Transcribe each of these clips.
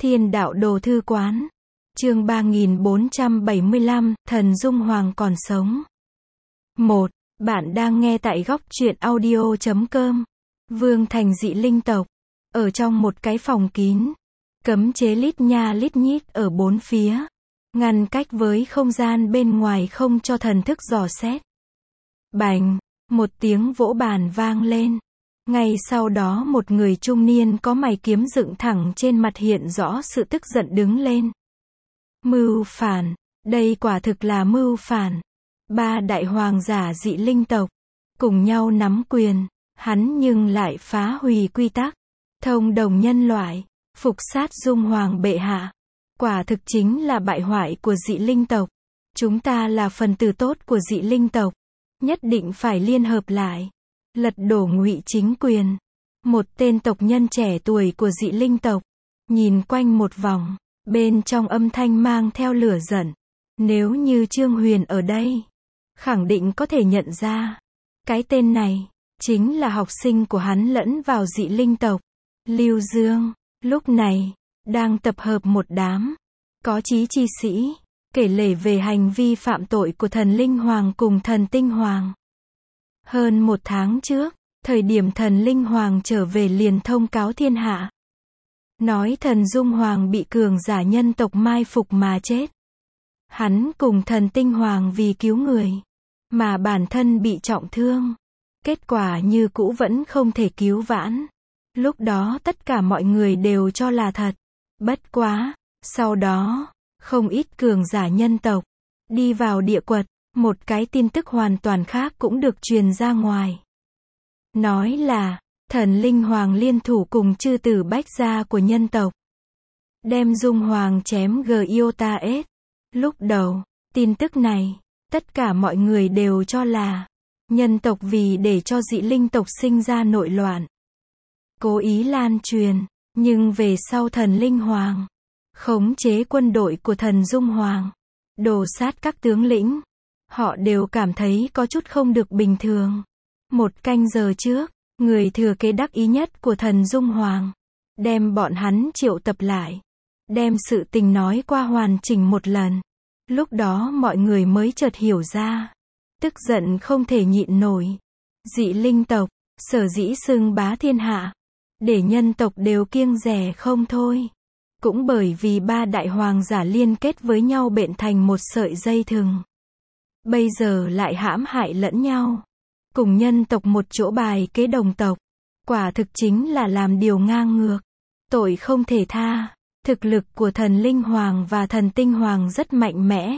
Thiên đạo đồ thư quán. Chương 3475, Thần Dung Hoàng còn sống. 1. Bạn đang nghe tại góc truyện audio.com. Vương thành dị linh tộc. Ở trong một cái phòng kín. Cấm chế lít nha lít nhít ở bốn phía. Ngăn cách với không gian bên ngoài không cho thần thức dò xét. Bành! Một tiếng vỗ bàn vang lên. Ngay sau đó một người trung niên có mày kiếm dựng thẳng trên mặt hiện rõ sự tức giận đứng lên. Mưu phản! Đây quả thực là mưu phản. Ba đại hoàng giả dị linh tộc cùng nhau nắm quyền, hắn nhưng lại phá hủy quy tắc, thông đồng nhân loại, phục sát Dung Hoàng bệ hạ. Quả thực chính là bại hoại của dị linh tộc. Chúng ta là phần tử tốt của dị linh tộc, nhất định phải liên hợp lại, lật đổ Ngụy chính quyền. Một tên tộc nhân trẻ tuổi của dị linh tộc nhìn quanh một vòng, bên trong âm thanh mang theo lửa giận. Nếu như Trương Huyền ở đây, khẳng định có thể nhận ra, cái tên này chính là học sinh của hắn lẫn vào dị linh tộc. Lưu Dương lúc này đang tập hợp một đám có chí chi sĩ, kể lể về hành vi phạm tội của thần Linh Hoàng cùng thần Tinh Hoàng. Hơn một tháng trước, thời điểm thần Linh Hoàng trở về liền thông cáo thiên hạ, nói thần Dung Hoàng bị cường giả nhân tộc mai phục mà chết. Hắn cùng thần Tinh Hoàng vì cứu người, mà bản thân bị trọng thương. Kết quả như cũ vẫn không thể cứu vãn. Lúc đó tất cả mọi người đều cho là thật. Bất quá, sau đó, không ít cường giả nhân tộc đi vào địa quật, một cái tin tức hoàn toàn khác cũng được truyền ra ngoài. Nói là, thần Linh Hoàng liên thủ cùng chư tử bách gia của nhân tộc, đem Dung Hoàng chém Giotaes. Lúc đầu, tin tức này, tất cả mọi người đều cho là nhân tộc vì để cho dị linh tộc sinh ra nội loạn, cố ý lan truyền. Nhưng về sau thần Linh Hoàng khống chế quân đội của thần Dung Hoàng, đổ sát các tướng lĩnh, họ đều cảm thấy có chút không được bình thường. Một canh giờ trước, người thừa kế đắc ý nhất của thần Dung Hoàng đem bọn hắn triệu tập lại, đem sự tình nói qua hoàn chỉnh một lần. Lúc đó mọi người mới chợt hiểu ra, tức giận không thể nhịn nổi. Dị linh tộc sở dĩ xưng bá thiên hạ, để nhân tộc đều kiêng dè không thôi, cũng bởi vì ba đại hoàng giả liên kết với nhau bện thành một sợi dây thừng. Bây giờ lại hãm hại lẫn nhau, cùng nhân tộc một chỗ bài kế đồng tộc, quả thực chính là làm điều ngang ngược, tội không thể tha. Thực lực của thần Linh Hoàng và thần Tinh Hoàng rất mạnh mẽ,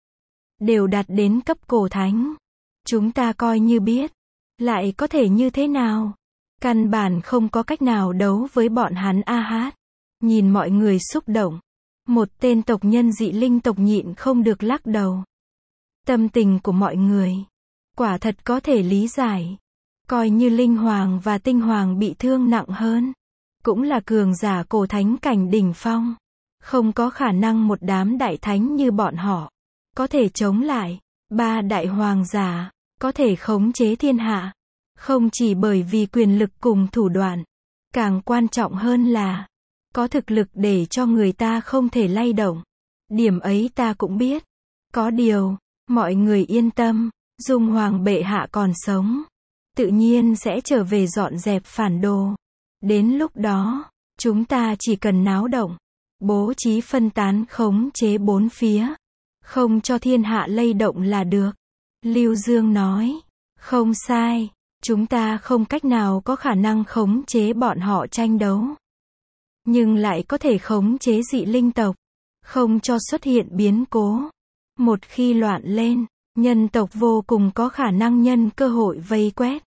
đều đạt đến cấp cổ thánh. Chúng ta coi như biết, lại có thể như thế nào? Căn bản không có cách nào đấu với bọn hắn a hát. Nhìn mọi người xúc động, một tên tộc nhân dị linh tộc nhịn không được lắc đầu. Tâm tình của mọi người quả thật có thể lý giải. Coi như Linh Hoàng và Tinh Hoàng bị thương nặng hơn, cũng là cường giả cổ thánh cảnh đỉnh phong, không có khả năng một đám đại thánh như bọn họ có thể chống lại. Ba đại hoàng giả có thể khống chế thiên hạ, không chỉ bởi vì quyền lực cùng thủ đoạn, càng quan trọng hơn là có thực lực để cho người ta không thể lay động. Điểm ấy ta cũng biết. Có điều, mọi người yên tâm, Dung Hoàng bệ hạ còn sống, tự nhiên sẽ trở về dọn dẹp phản đồ. Đến lúc đó, chúng ta chỉ cần náo động, bố trí phân tán khống chế bốn phía, không cho thiên hạ lay động là được. Lưu Dương nói, không sai, chúng ta không cách nào có khả năng khống chế bọn họ tranh đấu, nhưng lại có thể khống chế dị linh tộc, không cho xuất hiện biến cố. Một khi loạn lên, nhân tộc vô cùng có khả năng nhân cơ hội vây quét.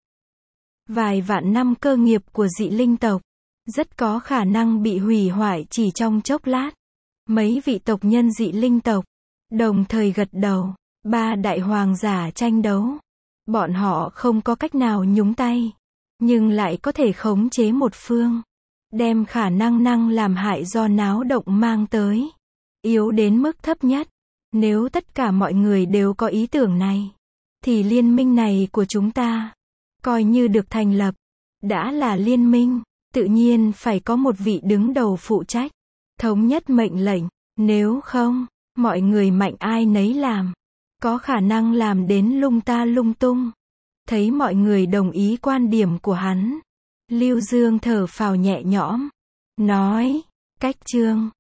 Vài vạn năm cơ nghiệp của dị linh tộc, rất có khả năng bị hủy hoại chỉ trong chốc lát. Mấy vị tộc nhân dị linh tộc đồng thời gật đầu. Ba đại hoàng giả tranh đấu, bọn họ không có cách nào nhúng tay, nhưng lại có thể khống chế một phương, đem khả năng làm hại do náo động mang tới yếu đến mức thấp nhất. Nếu tất cả mọi người đều có ý tưởng này, thì liên minh này của chúng ta coi như được thành lập. Đã là liên minh, tự nhiên phải có một vị đứng đầu phụ trách. thống nhất mệnh lệnh, nếu không, mọi người mạnh ai nấy làm, có khả năng làm đến lung ta lung tung. Thấy mọi người đồng ý quan điểm của hắn, Lưu Dương thở phào nhẹ nhõm, nói, cách Trương